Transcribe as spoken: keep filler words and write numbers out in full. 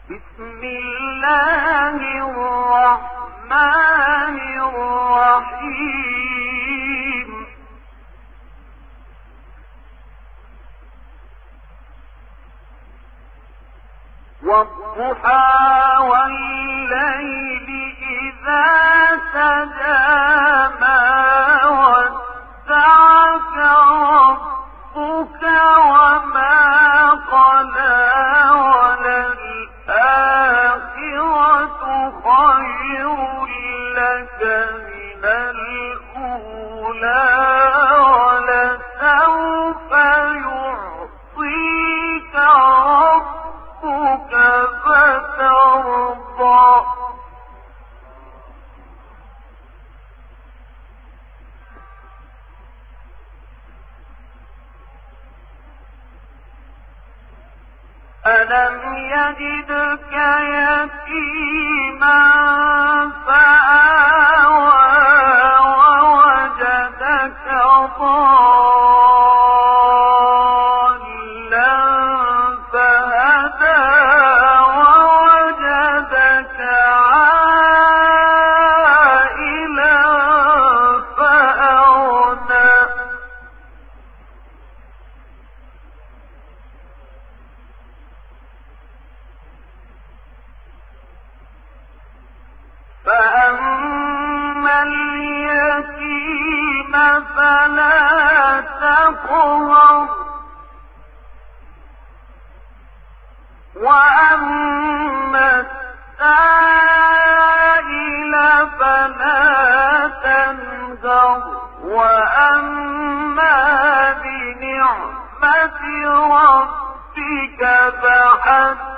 بسم الله الرحمن الرحيم والضحى والليل إذا سجى ما ودعك ربك وما قلى وللآخرة خير لك من الأولى ولسوف يعطيك ربك فترضى ألم يجدك يتيما فآوى ووجدك ضالا فهدى ووجدك عائلا فأغنى فأما اليتيم فلا تقهر وأما السائل فلا تنهر وأما بنعمة ربك فحدث